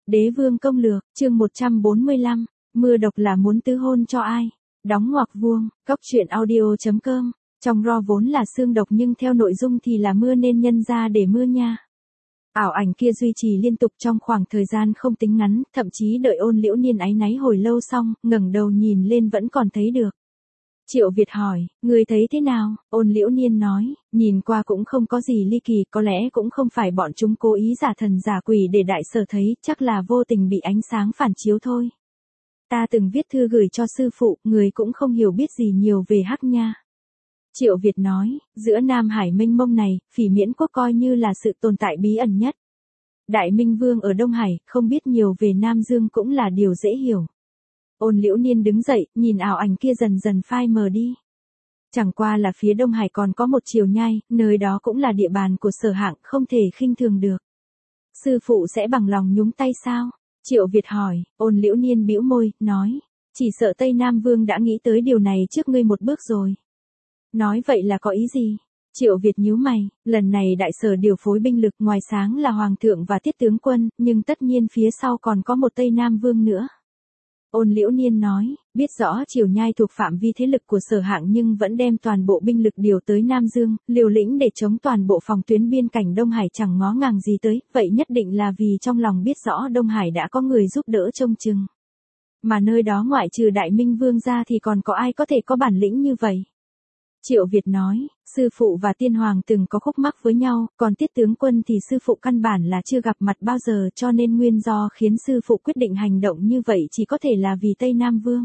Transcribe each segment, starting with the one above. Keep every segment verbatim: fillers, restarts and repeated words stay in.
Đế vương công lược, chương một trăm bốn mươi lăm, mưa độc là muốn tứ hôn cho ai? Đóng ngoặc vuông, cóc truyện audio chấm com, trong ro vốn là xương độc nhưng theo nội dung thì là mưa nên nhân ra để mưa nha. Ảo ảnh kia duy trì liên tục trong khoảng thời gian không tính ngắn, thậm chí đợi Ôn Liễu Niên áy náy hồi lâu xong, ngẩng đầu nhìn lên vẫn còn thấy được. Triệu Việt hỏi, người thấy thế nào? Ôn Liễu Niên nói, nhìn qua cũng không có gì ly kỳ, có lẽ cũng không phải bọn chúng cố ý giả thần giả quỷ để đại sở thấy, chắc là vô tình bị ánh sáng phản chiếu thôi. Ta từng viết thư gửi cho sư phụ, người cũng không hiểu biết gì nhiều về Hắc Nha. Triệu Việt nói, giữa Nam Hải mênh mông này, Phỉ Miễn quốc coi như là sự tồn tại bí ẩn nhất. Đại Minh Vương ở Đông Hải, không biết nhiều về Nam Dương cũng là điều dễ hiểu. Ôn Liễu Niên đứng dậy, nhìn ảo ảnh kia dần dần phai mờ đi. Chẳng qua là phía Đông Hải còn có một triều nhai, nơi đó cũng là địa bàn của Sở Hạng, không thể khinh thường được. Sư phụ sẽ bằng lòng nhúng tay sao? Triệu Việt hỏi. Ôn Liễu Niên bĩu môi, nói, chỉ sợ Tây Nam Vương đã nghĩ tới điều này trước ngươi một bước rồi. Nói vậy là có ý gì? Triệu Việt nhíu mày, lần này đại sở điều phối binh lực ngoài sáng là Hoàng thượng và Tiết tướng quân, nhưng tất nhiên phía sau còn có một Tây Nam Vương nữa. Ôn Liễu Niên nói, biết rõ triều nhai thuộc phạm vi thế lực của Sở Hạng nhưng vẫn đem toàn bộ binh lực điều tới Nam Dương, liều lĩnh để chống toàn bộ phòng tuyến biên cảnh Đông Hải chẳng ngó ngàng gì tới, vậy nhất định là vì trong lòng biết rõ Đông Hải đã có người giúp đỡ trông chừng. Mà nơi đó ngoại trừ Đại Minh Vương ra thì còn có ai có thể có bản lĩnh như vậy? Triệu Việt nói, sư phụ và tiên hoàng từng có khúc mắc với nhau, còn Tiết tướng quân thì sư phụ căn bản là chưa gặp mặt bao giờ cho nên nguyên do khiến sư phụ quyết định hành động như vậy chỉ có thể là vì Tây Nam Vương.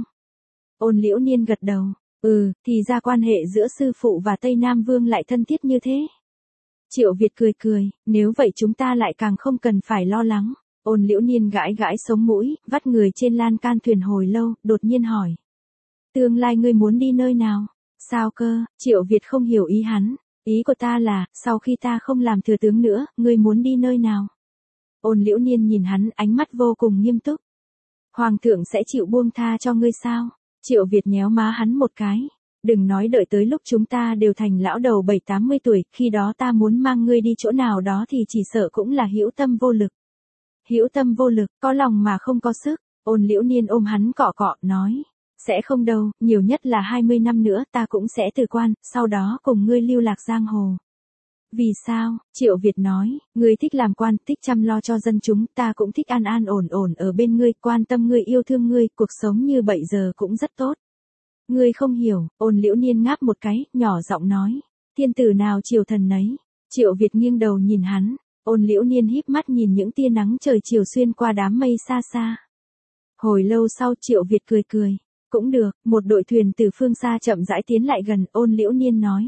Ôn Liễu Niên gật đầu, ừ, thì ra quan hệ giữa sư phụ và Tây Nam Vương lại thân thiết như thế. Triệu Việt cười cười, nếu vậy chúng ta lại càng không cần phải lo lắng. Ôn Liễu Niên gãi gãi sống mũi, vắt người trên lan can thuyền hồi lâu, đột nhiên hỏi. Tương lai ngươi muốn đi nơi nào? Sao cơ? Triệu Việt không hiểu ý hắn. Ý của ta là, sau khi ta không làm thừa tướng nữa, ngươi muốn đi nơi nào? Ôn Liễu Niên nhìn hắn, ánh mắt vô cùng nghiêm túc. Hoàng thượng sẽ chịu buông tha cho ngươi sao? Triệu Việt nhéo má hắn một cái. Đừng nói đợi tới lúc chúng ta đều thành lão đầu bảy tám mươi tuổi, khi đó ta muốn mang ngươi đi chỗ nào đó thì chỉ sợ cũng là hữu tâm vô lực. Hữu tâm vô lực, có lòng mà không có sức. Ôn Liễu Niên ôm hắn cọ cọ, nói. Sẽ không đâu, nhiều nhất là hai mươi năm nữa ta cũng sẽ từ quan, sau đó cùng ngươi lưu lạc giang hồ. Vì sao? Triệu Việt nói, ngươi thích làm quan, thích chăm lo cho dân chúng, ta cũng thích an an ổn ổn ở bên ngươi, quan tâm ngươi, yêu thương ngươi, cuộc sống như bây giờ cũng rất tốt. Ngươi không hiểu. Ôn Liễu Niên ngáp một cái, nhỏ giọng nói, thiên tử nào triều thần nấy. Triệu Việt nghiêng đầu nhìn hắn, Ôn Liễu Niên híp mắt nhìn những tia nắng trời chiều xuyên qua đám mây xa xa. Hồi lâu sau Triệu Việt cười cười. Cũng được, một đội thuyền từ phương xa chậm rãi tiến lại gần, Ôn Liễu Niên nói.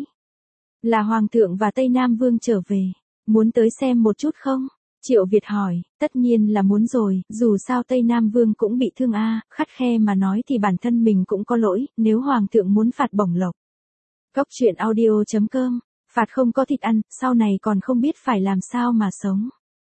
Là Hoàng thượng và Tây Nam Vương trở về, muốn tới xem một chút không? Triệu Việt hỏi, tất nhiên là muốn rồi, dù sao Tây Nam Vương cũng bị thương a, khắt khe mà nói thì bản thân mình cũng có lỗi, nếu Hoàng thượng muốn phạt bổng lộc. Cóc truyện audio chấm com, phạt không có thịt ăn, sau này còn không biết phải làm sao mà sống.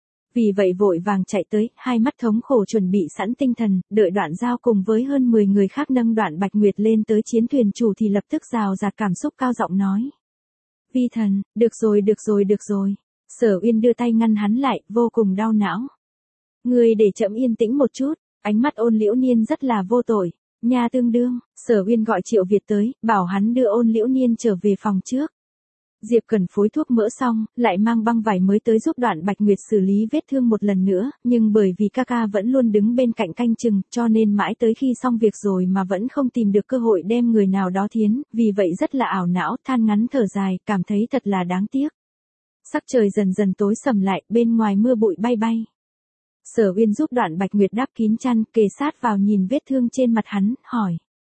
Vì vậy vội vàng chạy tới, hai mắt thống khổ chuẩn bị sẵn tinh thần, đợi Đoạn Giao cùng với hơn mười người khác nâng Đoạn Bạch Nguyệt lên tới chiến thuyền chủ thì lập tức rào rạt cảm xúc cao giọng nói. Vi thần, được rồi được rồi được rồi. Sở Uyên đưa tay ngăn hắn lại, vô cùng đau não. Người để chậm yên tĩnh một chút, ánh mắt Ôn Liễu Niên rất là vô tội. Nha tương đương, Sở Uyên gọi Triệu Việt tới, bảo hắn đưa Ôn Liễu Niên trở về phòng trước. Diệp Cần phối thuốc mỡ xong, lại mang băng vải mới tới giúp Đoạn Bạch Nguyệt xử lý vết thương một lần nữa, nhưng bởi vì ca ca vẫn luôn đứng bên cạnh canh chừng, cho nên mãi tới khi xong việc rồi mà vẫn không tìm được cơ hội đem người nào đó thiến, vì vậy rất là ảo não, than ngắn thở dài, cảm thấy thật là đáng tiếc. Sắc trời dần dần tối sầm lại, bên ngoài mưa bụi bay bay. Sở Uyên giúp Đoạn Bạch Nguyệt đắp kín chăn, kề sát vào nhìn vết thương trên mặt hắn, hỏi.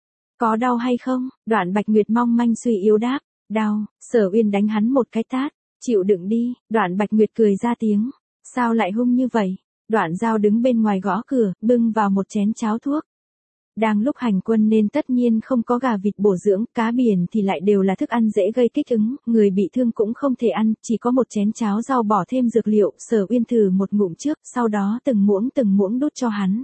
Có đau hay không? Đoạn Bạch Nguyệt mong manh suy yếu đáp. Đau. Sở Uyên đánh hắn một cái tát. Chịu đựng đi. Đoạn Bạch Nguyệt cười ra tiếng. Sao lại hung như vậy? Đoạn Giao đứng bên ngoài gõ cửa, bưng vào một chén cháo thuốc. Đang lúc hành quân nên tất nhiên không có gà vịt bổ dưỡng, cá biển thì lại đều là thức ăn dễ gây kích ứng, người bị thương cũng không thể ăn, chỉ có một chén cháo rau bỏ thêm dược liệu. Sở Uyên thử một ngụm trước, sau đó từng muỗng từng muỗng đút cho hắn.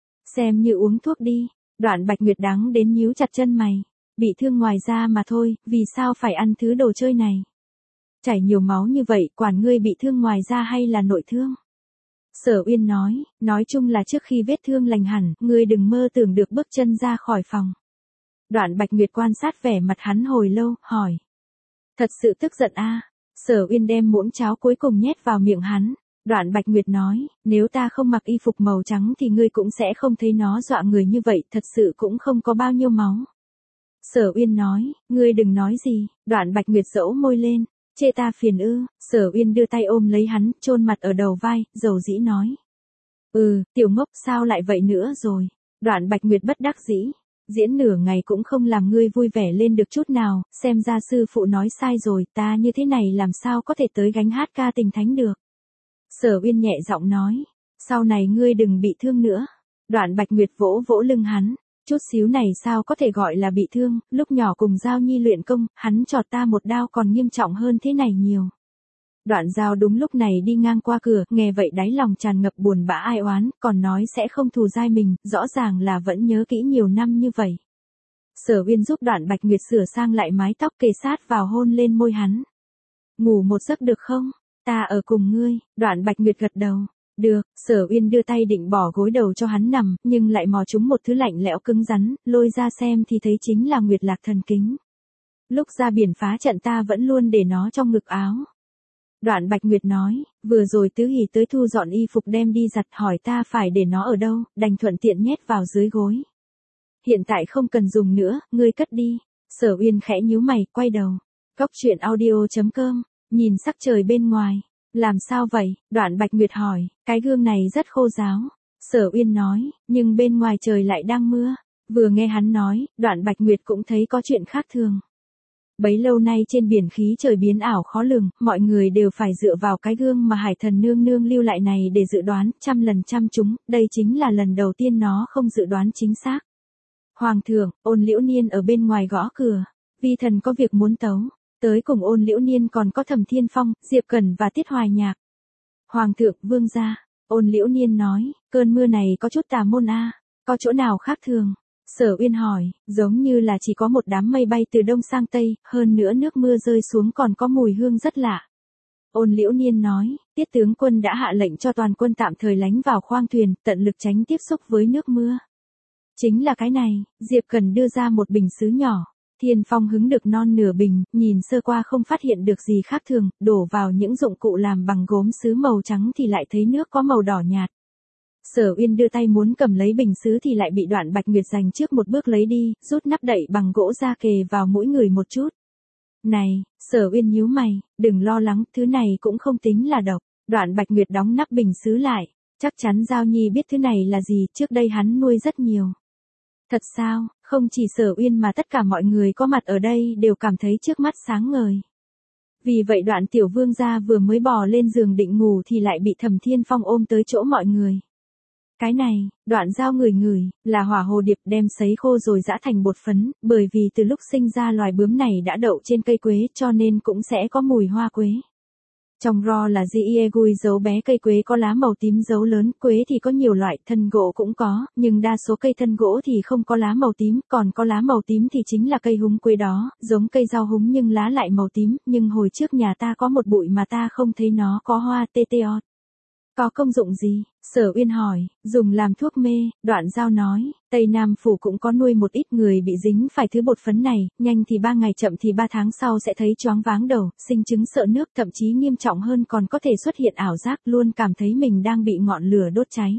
Xem như uống thuốc đi. Đoạn Bạch Nguyệt đắng đến nhíu chặt chân mày. Bị thương ngoài da mà thôi, vì sao phải ăn thứ đồ chơi này? Chảy nhiều máu như vậy, quản ngươi bị thương ngoài da hay là nội thương? Sở Uyên nói, nói chung là trước khi vết thương lành hẳn, ngươi đừng mơ tưởng được bước chân ra khỏi phòng. Đoạn Bạch Nguyệt quan sát vẻ mặt hắn hồi lâu, hỏi. Thật sự tức giận a? À? Sở Uyên đem muỗng cháo cuối cùng nhét vào miệng hắn. Đoạn Bạch Nguyệt nói, nếu ta không mặc y phục màu trắng thì ngươi cũng sẽ không thấy nó dọa người như vậy, thật sự cũng không có bao nhiêu máu. Sở Uyên nói, ngươi đừng nói gì. Đoạn Bạch Nguyệt dẫu môi lên, chê ta phiền ư? Sở Uyên đưa tay ôm lấy hắn, chôn mặt ở đầu vai, dầu dĩ nói. Ừ, tiểu ngốc sao lại vậy nữa rồi. Đoạn Bạch Nguyệt bất đắc dĩ. Diễn nửa ngày cũng không làm ngươi vui vẻ lên được chút nào, xem ra sư phụ nói sai rồi, ta như thế này làm sao có thể tới gánh hát ca tình thánh được. Sở Uyên nhẹ giọng nói, sau này ngươi đừng bị thương nữa. Đoạn Bạch Nguyệt vỗ vỗ lưng hắn, chút xíu này sao có thể gọi là bị thương, lúc nhỏ cùng Giao Nhi luyện công, hắn chọt ta một đao còn nghiêm trọng hơn thế này nhiều. Đoạn Giao đúng lúc này đi ngang qua cửa, nghe vậy đáy lòng tràn ngập buồn bã ai oán, còn nói sẽ không thù dai mình, rõ ràng là vẫn nhớ kỹ nhiều năm như vậy. Sở Uyên giúp Đoạn Bạch Nguyệt sửa sang lại mái tóc kề sát vào hôn lên môi hắn. Ngủ một giấc được không? Ta ở cùng ngươi. Đoạn Bạch Nguyệt gật đầu. Được. Sở Uyên đưa tay định bỏ gối đầu cho hắn nằm, nhưng lại mò trúng một thứ lạnh lẽo cứng rắn, lôi ra xem thì thấy chính là Nguyệt Lạc Thần Kính. Lúc ra biển phá trận ta vẫn luôn để nó trong ngực áo. Đoạn Bạch Nguyệt nói, vừa rồi Tứ Hỷ tới thu dọn y phục đem đi giặt, hỏi ta phải để nó ở đâu, đành thuận tiện nhét vào dưới gối. Hiện tại không cần dùng nữa, ngươi cất đi. Sở Uyên khẽ nhíu mày, quay đầu. Cốc truyện audio chấm com, nhìn sắc trời bên ngoài. Làm sao vậy? Đoạn Bạch Nguyệt hỏi, cái gương này rất khô ráo. Sở Uyên nói, nhưng bên ngoài trời lại đang mưa. Vừa nghe hắn nói, Đoạn Bạch Nguyệt cũng thấy có chuyện khác thường. Bấy lâu nay trên biển khí trời biến ảo khó lường, mọi người đều phải dựa vào cái gương mà Hải Thần nương nương lưu lại này để dự đoán, trăm lần trăm trúng, đây chính là lần đầu tiên nó không dự đoán chính xác. Hoàng thượng, Ôn Liễu Niên ở bên ngoài gõ cửa. Vi thần có việc muốn tấu. Tới cùng Ôn Liễu Niên còn có Thẩm Thiên Phong, Diệp Cẩn và Tiết Hoài Nhạc. Hoàng thượng, vương gia. Ôn Liễu Niên nói, cơn mưa này có chút tà môn a, có chỗ nào khác thường? Sở Uyên hỏi, giống như là chỉ có một đám mây bay từ đông sang tây, hơn nữa nước mưa rơi xuống còn có mùi hương rất lạ. Ôn Liễu Niên nói, Tiết tướng quân đã hạ lệnh cho toàn quân tạm thời lánh vào khoang thuyền, tận lực tránh tiếp xúc với nước mưa. Chính là cái này. Diệp Cẩn đưa ra một bình sứ nhỏ. Thiên Phong hứng được non nửa bình, nhìn sơ qua không phát hiện được gì khác thường, đổ vào những dụng cụ làm bằng gốm sứ màu trắng thì lại thấy nước có màu đỏ nhạt. Sở Uyên đưa tay muốn cầm lấy bình sứ thì lại bị Đoạn Bạch Nguyệt giành trước một bước lấy đi, rút nắp đậy bằng gỗ ra kề vào mũi người một chút. Này, Sở Uyên nhíu mày, đừng lo lắng, thứ này cũng không tính là độc. Đoạn Bạch Nguyệt đóng nắp bình sứ lại, chắc chắn Giao Nhi biết thứ này là gì, trước đây hắn nuôi rất nhiều. Thật sao? Không chỉ Sở Uyên mà tất cả mọi người có mặt ở đây đều cảm thấy trước mắt sáng ngời. Vì vậy Đoạn tiểu vương gia vừa mới bò lên giường định ngủ thì lại bị Thẩm Thiên Phong ôm tới chỗ mọi người. Cái này, Đoạn Giao ngửi ngửi, là hỏa hồ điệp đem sấy khô rồi giã thành bột phấn, bởi vì từ lúc sinh ra loài bướm này đã đậu trên cây quế cho nên cũng sẽ có mùi hoa quế. Trong ro là Jiegui dấu bé cây quế có lá màu tím dấu lớn, quế thì có nhiều loại, thân gỗ cũng có, nhưng đa số cây thân gỗ thì không có lá màu tím, còn có lá màu tím thì chính là cây húng quế đó, giống cây rau húng nhưng lá lại màu tím, nhưng hồi trước nhà ta có một bụi mà ta không thấy nó có hoa tê tê ọt. Có công dụng gì? Sở Uyên hỏi, dùng làm thuốc mê. Đoạn Giao nói, Tây Nam Phủ cũng có nuôi một ít người bị dính phải thứ bột phấn này, nhanh thì ba ngày chậm thì ba tháng sau sẽ thấy choáng váng đầu, sinh chứng sợ nước, thậm chí nghiêm trọng hơn còn có thể xuất hiện ảo giác, luôn cảm thấy mình đang bị ngọn lửa đốt cháy.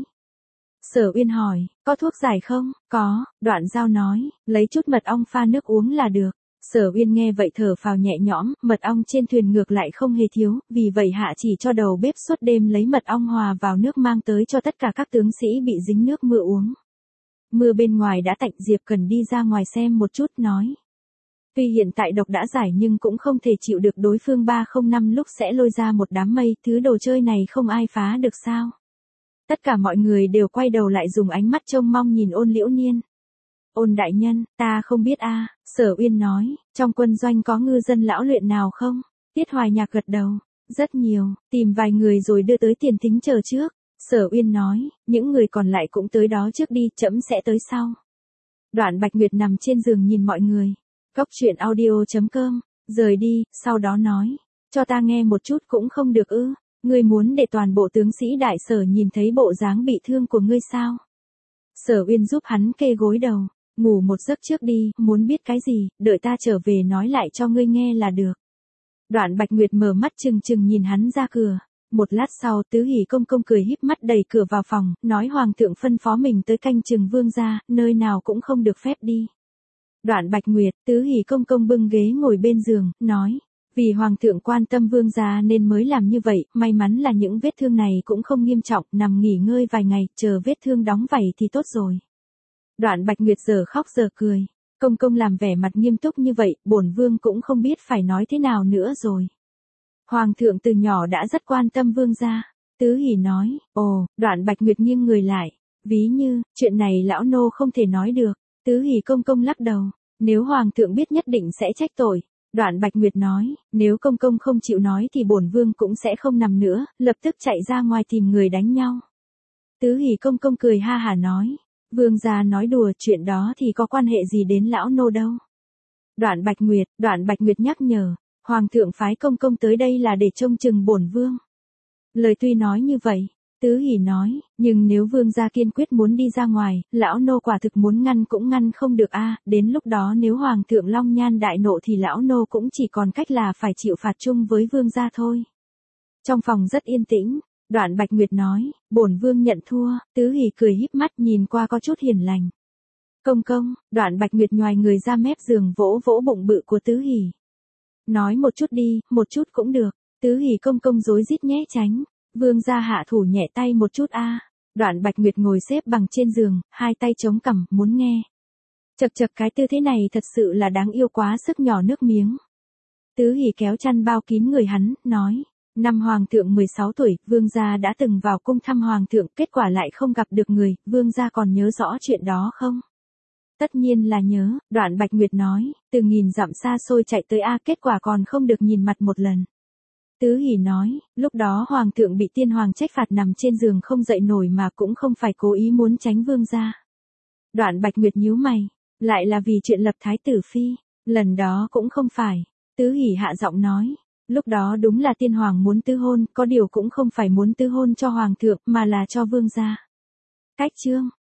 Sở Uyên hỏi, có thuốc giải không? Có. Đoạn Giao nói, lấy chút mật ong pha nước uống là được. Sở Uyên nghe vậy thở phào nhẹ nhõm, mật ong trên thuyền ngược lại không hề thiếu, vì vậy hạ chỉ cho đầu bếp suốt đêm lấy mật ong hòa vào nước mang tới cho tất cả các tướng sĩ bị dính nước mưa uống. Mưa bên ngoài đã tạnh, Diệp Cần đi ra ngoài xem một chút nói. Tuy hiện tại độc đã giải nhưng cũng không thể chịu được đối phương ba không năm lúc sẽ lôi ra một đám mây, thứ đồ chơi này không ai phá được sao. Tất cả mọi người đều quay đầu lại dùng ánh mắt trông mong nhìn Ôn Liễu Niên. Ôn đại nhân, ta không biết a. Sở Uyên nói, trong quân doanh có ngư dân lão luyện nào không? Tiết Hoài Nhạc gật đầu, rất nhiều, tìm vài người rồi đưa tới tiền thính chờ trước. Sở Uyên nói, những người còn lại cũng tới đó trước đi, trẫm sẽ tới sau. Đoạn Bạch Nguyệt nằm trên giường nhìn mọi người. Cốc truyện audio chấm com, rời đi, sau đó nói, cho ta nghe một chút cũng không được ư? Ngươi muốn để toàn bộ tướng sĩ đại Sở nhìn thấy bộ dáng bị thương của ngươi sao? Sở Uyên giúp hắn kê gối đầu, ngủ một giấc trước đi, muốn biết cái gì, đợi ta trở về nói lại cho ngươi nghe là được. Đoạn Bạch Nguyệt mở mắt trừng trừng nhìn hắn ra cửa. Một lát sau, Tứ Hỷ công công cười híp mắt đẩy cửa vào phòng, nói hoàng thượng phân phó mình tới canh chừng vương gia, nơi nào cũng không được phép đi. Đoạn Bạch Nguyệt, Tứ Hỷ công công bưng ghế ngồi bên giường, nói, vì hoàng thượng quan tâm vương gia nên mới làm như vậy, may mắn là những vết thương này cũng không nghiêm trọng, nằm nghỉ ngơi vài ngày, chờ vết thương đóng vảy thì tốt rồi. Đoạn Bạch Nguyệt giờ khóc giờ cười, công công làm vẻ mặt nghiêm túc như vậy, bổn vương cũng không biết phải nói thế nào nữa rồi. Hoàng thượng từ nhỏ đã rất quan tâm vương gia. Tứ Hỷ nói, ồ, Đoạn Bạch Nguyệt nghiêng người lại, ví như, chuyện này lão nô không thể nói được. Tứ Hỷ công công lắc đầu, nếu hoàng thượng biết nhất định sẽ trách tội. Đoạn Bạch Nguyệt nói, nếu công công không chịu nói thì bổn vương cũng sẽ không nằm nữa, lập tức chạy ra ngoài tìm người đánh nhau. Tứ Hỷ công công cười ha hả nói, vương gia nói đùa, chuyện đó thì có quan hệ gì đến lão nô đâu. Đoạn Bạch Nguyệt, Đoạn Bạch Nguyệt nhắc nhở, hoàng thượng phái công công tới đây là để trông chừng bổn vương. Lời tuy nói như vậy, Tứ Hỷ nói, nhưng nếu vương gia kiên quyết muốn đi ra ngoài, lão nô quả thực muốn ngăn cũng ngăn không được a, đến lúc đó nếu hoàng thượng long nhan đại nộ thì lão nô cũng chỉ còn cách là phải chịu phạt chung với vương gia thôi. Trong phòng rất yên tĩnh, Đoạn Bạch Nguyệt nói, bổn vương nhận thua. Tứ Hỷ cười híp mắt nhìn qua có chút hiền lành. Công công, Đoạn Bạch Nguyệt nhoài người ra mép giường vỗ vỗ bụng bự của Tứ Hỷ. Nói một chút đi, một chút cũng được. Tứ Hỷ công công rối rít nhé tránh. Vương gia hạ thủ nhẹ tay một chút a. Đoạn Bạch Nguyệt ngồi xếp bằng trên giường, hai tay chống cằm, muốn nghe. Chật chật cái tư thế này thật sự là đáng yêu quá sức nhỏ nước miếng. Tứ Hỷ kéo chăn bao kín người hắn, nói. Năm hoàng thượng mười sáu tuổi, vương gia đã từng vào cung thăm hoàng thượng, kết quả lại không gặp được người, vương gia còn nhớ rõ chuyện đó không? Tất nhiên là nhớ, Đoạn Bạch Nguyệt nói, từ nghìn dặm xa xôi chạy tới a, kết quả còn không được nhìn mặt một lần. Tứ Hỷ nói, lúc đó hoàng thượng bị tiên hoàng trách phạt nằm trên giường không dậy nổi mà cũng không phải cố ý muốn tránh vương gia. Đoạn Bạch Nguyệt nhíu mày, lại là vì chuyện lập thái tử phi, lần đó cũng không phải. Tứ Hỷ hạ giọng nói, lúc đó đúng là tiên hoàng muốn tứ hôn, có điều cũng không phải muốn tứ hôn cho hoàng thượng mà là cho vương gia. Cách chương